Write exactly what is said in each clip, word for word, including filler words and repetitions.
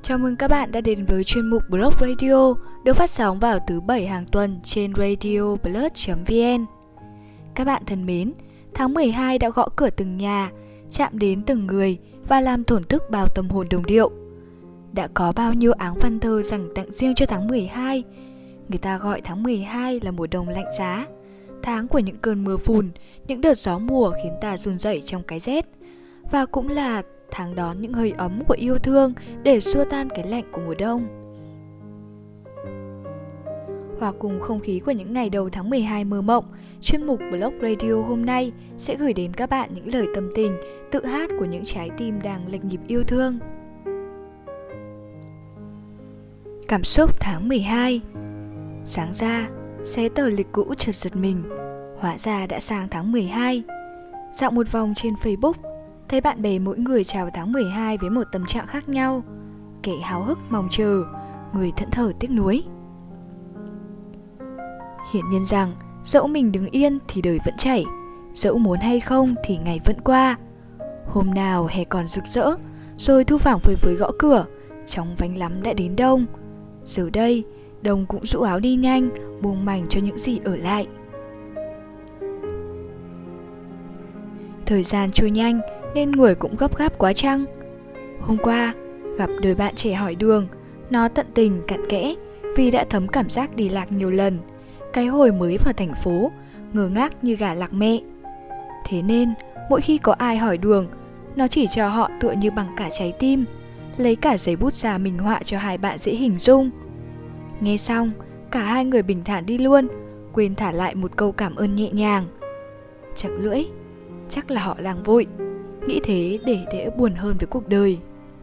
Chào mừng các bạn đã đến với chuyên mục Blog Radio được phát sóng vào thứ bảy hàng tuần trên radio blog chấm vn. Các bạn thân mến, tháng mười hai đã gõ cửa từng nhà, chạm đến từng người và làm thổn thức bao tâm hồn đồng điệu. Đã có bao nhiêu áng văn thơ dành tặng riêng cho tháng mười hai. Người ta gọi tháng mười hai là mùa đông lạnh giá, tháng của những cơn mưa phùn, những đợt gió mùa khiến ta run rẩy trong cái rét. Và cũng là tháng đón những hơi ấm của yêu thương để xua tan cái lạnh của mùa đông. Hòa cùng không khí của những ngày đầu tháng mười hai mơ mộng, chuyên mục Blog Radio hôm nay sẽ gửi đến các bạn những lời tâm tình, tự hát của những trái tim đang lệch nhịp yêu thương. Cảm xúc tháng mười hai. Sáng ra, xé tờ lịch cũ chợt giật mình, hóa ra đã sang tháng mười hai. Dạo một vòng trên Facebook, thấy bạn bè mỗi người chào tháng mười hai với một tâm trạng khác nhau. Kẻ háo hức mong chờ, người thẫn thờ tiếc nuối. Hiển nhiên rằng, dẫu mình đứng yên thì đời vẫn chảy, dẫu muốn hay không thì ngày vẫn qua. Hôm nào hè còn rực rỡ, rồi thu phảng phơi phới gõ cửa, chóng vánh lắm đã đến đông. Giờ đây, đông cũng rũ áo đi nhanh, buông mảnh cho những gì ở lại. Thời gian trôi nhanh nên người cũng gấp gáp quá chăng? Hôm qua, gặp đôi bạn trẻ hỏi đường, nó tận tình cặn kẽ vì đã thấm cảm giác đi lạc nhiều lần. Cái hồi mới vào thành phố, ngơ ngác như gà lạc mẹ. Thế nên, mỗi khi có ai hỏi đường, nó chỉ cho họ tựa như bằng cả trái tim, lấy cả giấy bút ra minh họa cho hai bạn dễ hình dung. Nghe xong, cả hai người bình thản đi luôn, quên thả lại một câu cảm ơn nhẹ nhàng. Chặt lưỡi, chắc là họ đang vội, nghĩ thế để đỡ buồn hơn với cuộc đời.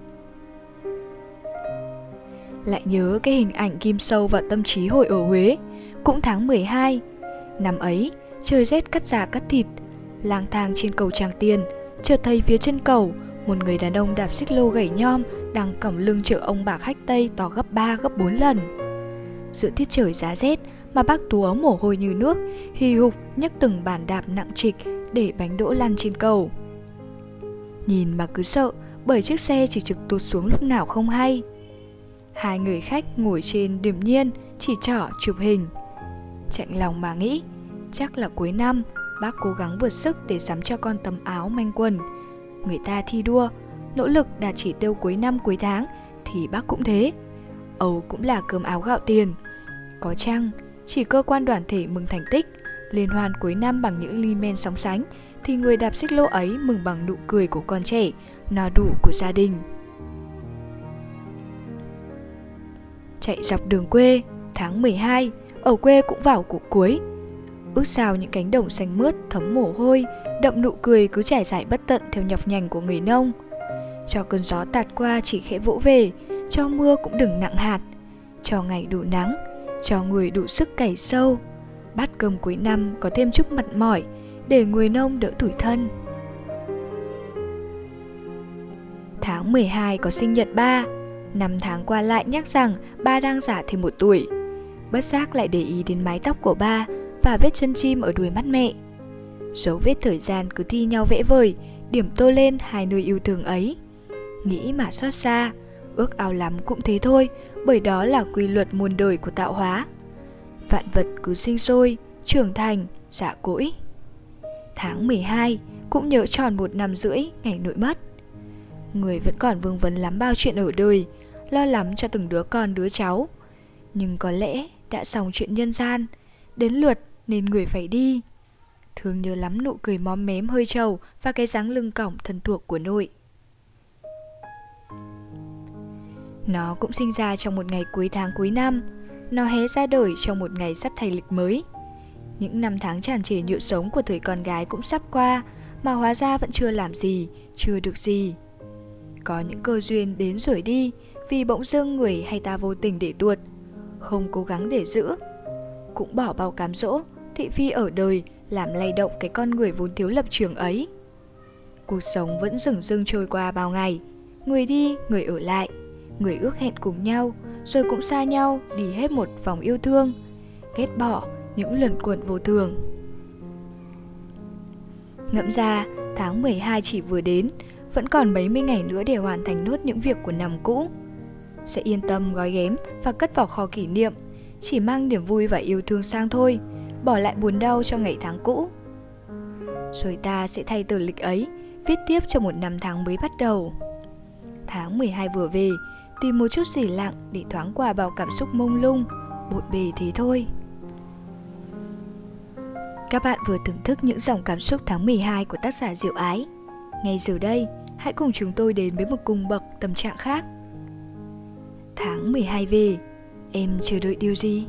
Lại nhớ cái hình ảnh ghim sâu vào tâm trí hồi ở Huế, cũng tháng mười hai. Năm ấy, trời rét cắt da cắt thịt, lang thang trên cầu Tràng Tiền, chợt thấy phía chân cầu, một người đàn ông đạp xích lô gầy nhom đang cõng lưng chở ông bà khách Tây to gấp ba gấp bốn lần. Giữa tiết trời giá rét mà bác túa mồ hôi như nước, hì hục nhấc từng bàn đạp nặng trịch để bánh đỗ lăn trên cầu. Nhìn mà cứ sợ, bởi chiếc xe chỉ trực tụt xuống lúc nào không hay. Hai người khách ngồi trên điềm nhiên, chỉ trỏ chụp hình. Chạnh lòng mà nghĩ, chắc là cuối năm bác cố gắng vượt sức để sắm cho con tấm áo manh quần. Người ta thi đua, nỗ lực đạt chỉ tiêu cuối năm cuối tháng, thì bác cũng thế. Âu cũng là cơm áo gạo tiền. Có chăng chỉ cơ quan đoàn thể mừng thành tích, liên hoan cuối năm bằng những ly men sóng sánh, thì người đạp xích lô ấy mừng bằng nụ cười của con trẻ, no đủ của gia đình. Chạy dọc đường quê, tháng mười hai, ở quê cũng vào cuộc cuối. Ước sao những cánh đồng xanh mướt thấm mồ hôi, đậm nụ cười cứ trải dài bất tận theo nhọc nhằn của người nông. Cho cơn gió tạt qua chỉ khẽ vỗ về, cho mưa cũng đừng nặng hạt, cho ngày đủ nắng, cho người đủ sức cày sâu. Bát cơm cuối năm có thêm chút mặn mỏi, để người nông đỡ tủi thân. Tháng mười hai có sinh nhật ba. Năm tháng qua lại nhắc rằng ba đang già thêm một tuổi. Bất giác lại để ý đến mái tóc của ba và vết chân chim ở đuôi mắt mẹ. Dấu vết thời gian cứ thi nhau vẽ vời, điểm tô lên hai nơi yêu thương ấy. Nghĩ mà xót xa, ước ao lắm cũng thế thôi, bởi đó là quy luật muôn đời của tạo hóa. Vạn vật cứ sinh sôi, trưởng thành, già cỗi. Tháng mười hai cũng nhớ tròn một năm rưỡi ngày nội mất. Người vẫn còn vương vấn lắm bao chuyện ở đời, lo lắm cho từng đứa con đứa cháu. Nhưng có lẽ đã xong chuyện nhân gian, đến lượt nên người phải đi. Thương nhớ lắm nụ cười móm mém hơi trầu và cái dáng lưng cõng thân thuộc của nội. Nó cũng sinh ra trong một ngày cuối tháng cuối năm. Nó hé ra đời trong một ngày sắp thay lịch mới. Những năm tháng tràn trề nhựa sống của thời con gái cũng sắp qua, mà hóa ra vẫn chưa làm gì, chưa được gì. Có những cơ duyên đến rồi đi, vì bỗng dưng người hay ta vô tình để tuột, không cố gắng để giữ. Cũng bỏ bao cám dỗ, thị phi ở đời làm lay động cái con người vốn thiếu lập trường ấy. Cuộc sống vẫn dửng dưng trôi qua bao ngày, người đi, người ở lại, người ước hẹn cùng nhau, rồi cũng xa nhau đi hết một vòng yêu thương, ghét bỏ những luẩn quẩn vô thường. Ngẫm ra, tháng mười hai chỉ vừa đến, vẫn còn mấy mươi ngày nữa để hoàn thành nốt những việc của năm cũ. sẽ yên tâm gói ghém và cất vào kho kỷ niệm, chỉ mang niềm vui và yêu thương sang thôi, bỏ lại buồn đau cho ngày tháng cũ. Rồi ta sẽ thay tờ lịch ấy, viết tiếp cho một năm tháng mới bắt đầu. Tháng mười hai vừa về, tìm một chút gì lặng để thoáng qua bao cảm xúc mông lung, bộn bề thế thôi. Các bạn vừa thưởng thức những dòng cảm xúc tháng mười hai của tác giả Diệu Ái. Ngay giờ đây, hãy cùng chúng tôi đến với một cung bậc tâm trạng khác. Tháng mười hai về, em chờ đợi điều gì?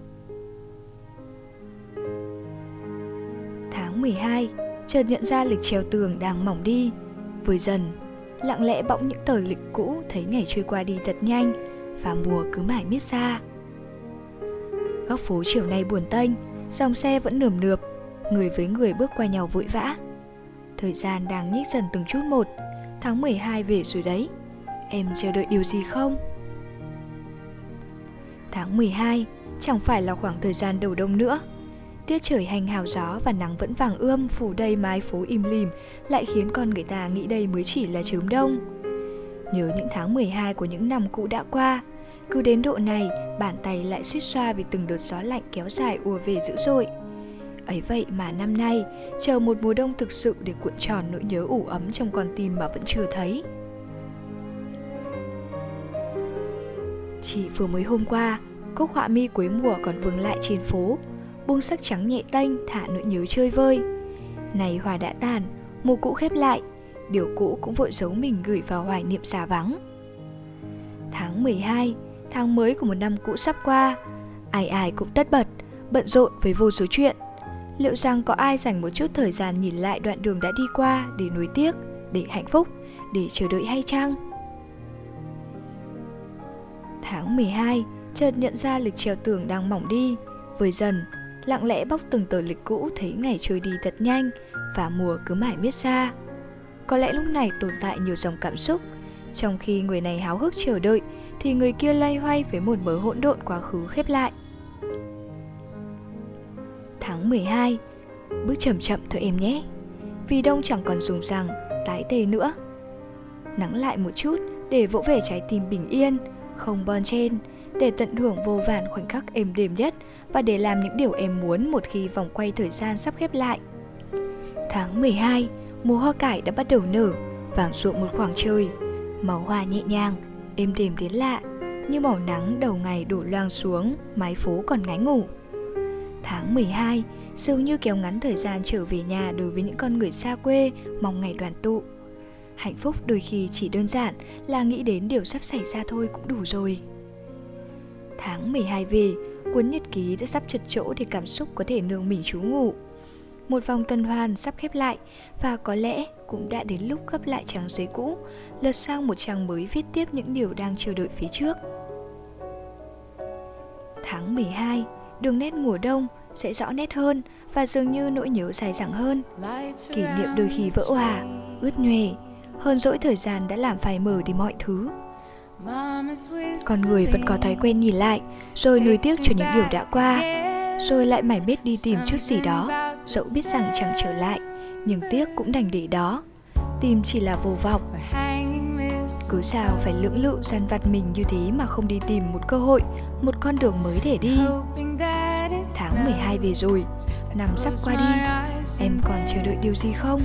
Tháng mười hai, chợt nhận ra lịch treo tường đang mỏng đi. Vơi dần, lặng lẽ bỗng những tờ lịch cũ thấy ngày trôi qua đi thật nhanh, và mùa cứ mãi miết xa. Góc phố chiều nay buồn tênh, dòng xe vẫn nườm nượp, người với người bước qua nhau vội vã. Thời gian đang nhích dần từng chút một. Tháng mười hai về rồi đấy, em chờ đợi điều gì không? Tháng mười hai chẳng phải là khoảng thời gian đầu đông nữa. Tiết trời hành hào gió và nắng vẫn vàng ươm phủ đầy mái phố im lìm, lại khiến con người ta nghĩ đây mới chỉ là chớm đông. Nhớ những tháng mười hai của những năm cũ đã qua, cứ đến độ này bàn tay lại suýt xoa vì từng đợt gió lạnh kéo dài ùa về dữ dội. Ấy vậy mà năm nay chờ một mùa đông thực sự để cuộn tròn nỗi nhớ ủ ấm trong con tim mà vẫn chưa thấy. Chỉ vừa mới hôm qua, cúc họa mi cuối mùa còn vương lại trên phố, buông sắc trắng nhẹ tênh thả nỗi nhớ chơi vơi. Này hoa đã tàn, mùa cũ khép lại, điều cũ cũng vội giấu mình gửi vào hoài niệm xa vắng. Tháng mười hai, tháng mới của một năm cũ sắp qua, ai ai cũng tất bật, bận rộn với vô số chuyện. Liệu rằng có ai dành một chút thời gian nhìn lại đoạn đường đã đi qua để nuối tiếc, để hạnh phúc, để chờ đợi hay chăng? Tháng mười hai, chợt nhận ra lịch treo tường đang mỏng đi, vơi dần, lặng lẽ bóc từng tờ lịch cũ thấy ngày trôi đi thật nhanh, và mùa cứ mãi miết xa. Có lẽ lúc này tồn tại nhiều dòng cảm xúc, trong khi người này háo hức chờ đợi, thì người kia loay hoay với một mớ hỗn độn quá khứ khép lại. Tháng mười hai, bước chậm chậm thôi em nhé, vì đông chẳng còn dùng rằng tái tê nữa. Nắng lại một chút để vỗ về trái tim bình yên, không bon chen, để tận hưởng vô vàn khoảnh khắc êm đềm nhất và để làm những điều em muốn một khi vòng quay thời gian sắp khép lại. Tháng mười hai, mùa hoa cải đã bắt đầu nở, vàng rộn một khoảng trời, màu hoa nhẹ nhàng, êm đềm đến lạ, như màu nắng đầu ngày đổ loang xuống, mái phố còn ngái ngủ. Tháng mười hai dường như kéo ngắn thời gian trở về nhà đối với những con người xa quê mong ngày đoàn tụ. Hạnh phúc đôi khi chỉ đơn giản là nghĩ đến điều sắp xảy ra thôi cũng đủ rồi. Tháng mười hai về, cuốn nhật ký đã sắp chật chỗ để cảm xúc có thể nương mình trú ngụ. Một vòng tuần hoàn sắp khép lại, và có lẽ cũng đã đến lúc gấp lại trang giấy cũ, lật sang một trang mới viết tiếp những điều đang chờ đợi phía trước. Tháng mười hai, đường nét mùa đông sẽ rõ nét hơn, và dường như nỗi nhớ dài dẳng hơn. Kỷ niệm đôi khi vỡ òa, ướt nhoè, hơn dỗi thời gian đã làm phai mờ đi mọi thứ. Con người vẫn có thói quen nhìn lại, rồi nuối tiếc cho những điều đã qua, rồi lại mải miết đi tìm chút gì đó, dẫu biết rằng chẳng trở lại, nhưng tiếc cũng đành để đó. Tìm chỉ là vô vọng. Cứ sao phải lưỡng lự dằn vặt mình như thế mà không đi tìm một cơ hội, một con đường mới để đi. Tháng mười hai về rồi, năm sắp qua đi, em còn chờ đợi điều gì không?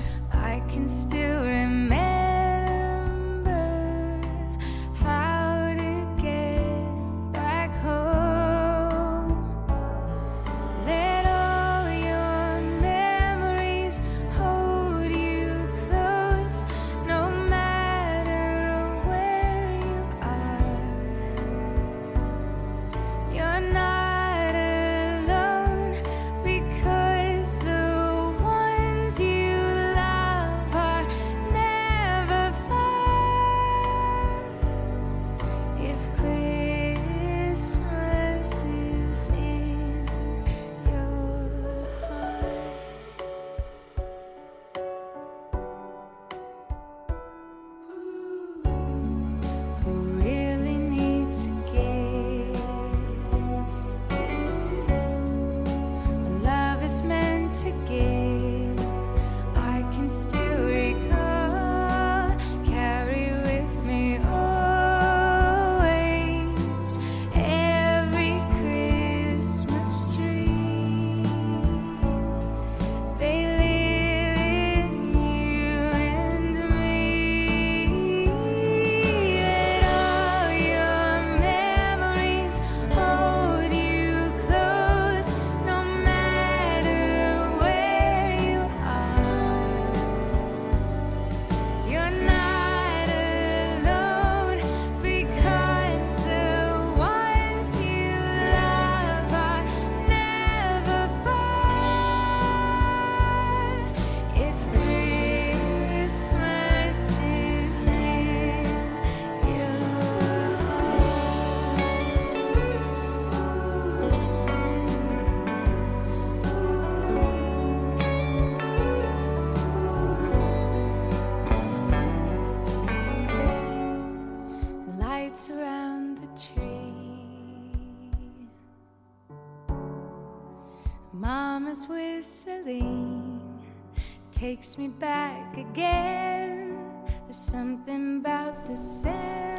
grandma's whistling takes me back again. There's something about December.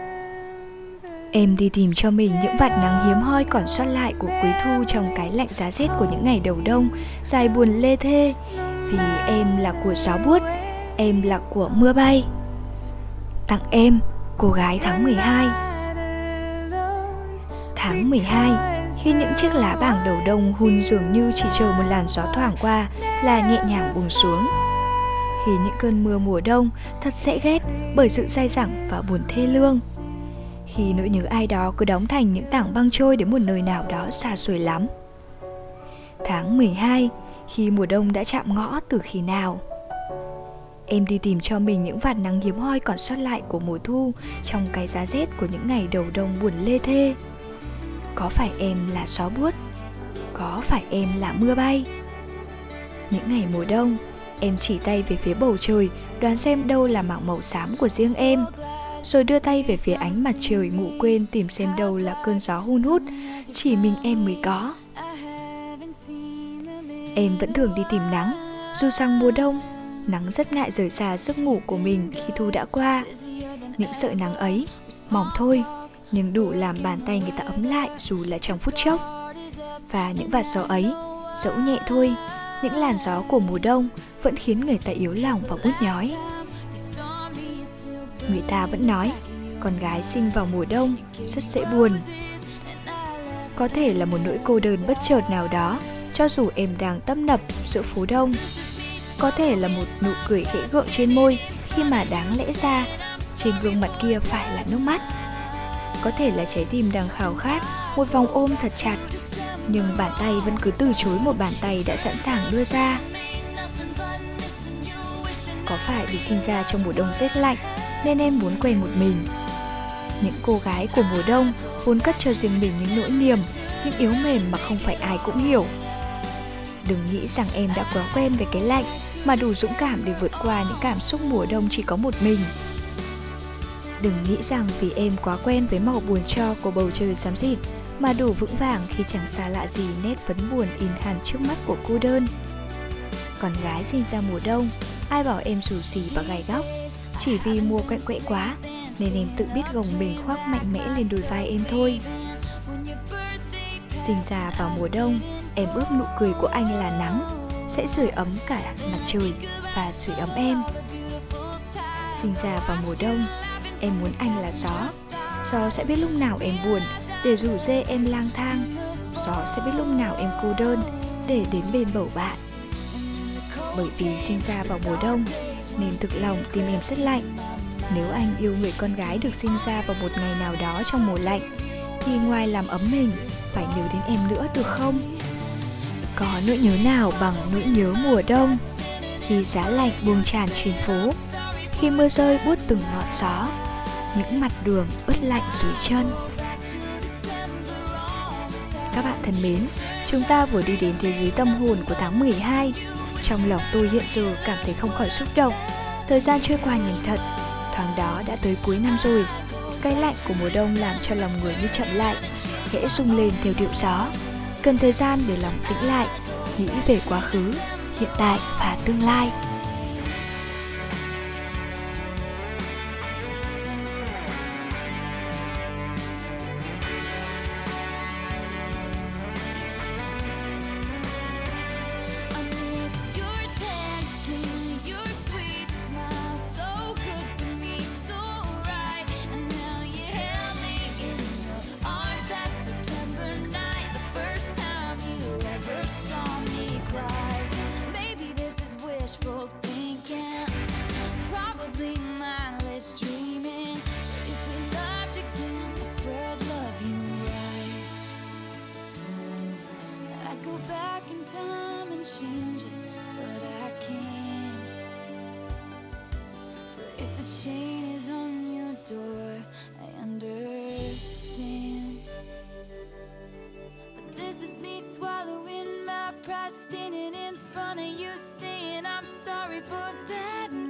Em đi tìm cho mình những vạt nắng hiếm hoi còn sót lại của cuối thu trong cái lạnh giá rét của những ngày đầu đông dài buồn lê thê. Vì em là của gió buốt, em là của mưa bay. Tặng em, cô gái tháng mười hai. Tháng mười hai, khi những chiếc lá bảng đầu đông hun dường như chỉ chờ một làn gió thoảng qua là nhẹ nhàng buông xuống. Khi những cơn mưa mùa đông thật dễ ghét bởi sự dai dẳng và buồn thê lương. Khi nỗi nhớ ai đó cứ đóng thành những tảng băng trôi đến một nơi nào đó xa xôi lắm. Tháng mười hai, khi mùa đông đã chạm ngõ từ khi nào. Em đi tìm cho mình những vạt nắng hiếm hoi còn sót lại của mùa thu trong cái giá rét của những ngày đầu đông buồn lê thê. Có phải em là gió buốt? Có phải em là mưa bay? Những ngày mùa đông, em chỉ tay về phía bầu trời đoán xem đâu là mảng màu xám của riêng em, rồi đưa tay về phía ánh mặt trời ngủ quên tìm xem đâu là cơn gió hun hút chỉ mình em mới có. Em vẫn thường đi tìm nắng, dù rằng mùa đông nắng rất ngại rời xa giấc ngủ của mình khi thu đã qua. Những sợi nắng ấy mỏng thôi, nhưng đủ làm bàn tay người ta ấm lại dù là trong phút chốc. Và những vạt gió ấy, dẫu nhẹ thôi, những làn gió của mùa đông vẫn khiến người ta yếu lòng và buốt nhói. Người ta vẫn nói con gái sinh vào mùa đông rất dễ buồn. Có thể là một nỗi cô đơn bất chợt nào đó, cho dù em đang tấp nập giữa phố đông. Có thể là một nụ cười khẽ gượng trên môi khi mà đáng lẽ ra trên gương mặt kia phải là nước mắt. Có thể là trái tim đang khao khát một vòng ôm thật chặt, nhưng bàn tay vẫn cứ từ chối một bàn tay đã sẵn sàng đưa ra. Có phải vì sinh ra trong mùa đông rét lạnh nên em muốn quen một mình? Những cô gái của mùa đông vốn cất cho riêng mình những nỗi niềm, những yếu mềm mà không phải ai cũng hiểu. Đừng nghĩ rằng em đã quá quen với cái lạnh mà đủ dũng cảm để vượt qua những cảm xúc mùa đông chỉ có một mình. Đừng nghĩ rằng vì em quá quen với màu buồn tro của bầu trời xám xịt mà đủ vững vàng khi chẳng xa lạ gì nét vấn buồn in hẳn trước mắt của cô đơn. Con gái sinh ra mùa đông, ai bảo em xù xì và gai góc? Chỉ vì mùa quạnh quẽ quá nên em tự biết gồng mình khoác mạnh mẽ lên đôi vai em thôi. Sinh ra vào mùa đông, em ước nụ cười của anh là nắng sẽ sưởi ấm cả mặt trời và sưởi ấm em. Sinh ra vào mùa đông, em muốn anh là gió. Gió sẽ biết lúc nào em buồn để rủ rê em lang thang. Gió sẽ biết lúc nào em cô đơn để đến bên bầu bạn. Bởi vì sinh ra vào mùa đông nên thực lòng tim em rất lạnh. Nếu anh yêu người con gái được sinh ra vào một ngày nào đó trong mùa lạnh thì ngoài làm ấm mình phải nhớ đến em nữa được không? Có nỗi nhớ nào bằng nỗi nhớ mùa đông, khi giá lạnh buông tràn trên phố, khi mưa rơi buốt từng ngọn gió, những mặt đường ướt lạnh dưới chân. Các bạn thân mến, chúng ta vừa đi đến thế giới tâm hồn của tháng mười hai. Trong lòng tôi hiện giờ cảm thấy không khỏi xúc động. Thời gian trôi qua nhanh thật, thoáng đó đã tới cuối năm rồi. Cái lạnh của mùa đông làm cho lòng người như chậm lại, khẽ rung lên theo điệu gió. Cần thời gian để lòng tĩnh lại, nghĩ về quá khứ, hiện tại và tương lai. Change it, but I can't. So if the chain is on your door, I understand. But this is me swallowing my pride, standing in front of you, saying I'm sorry for that.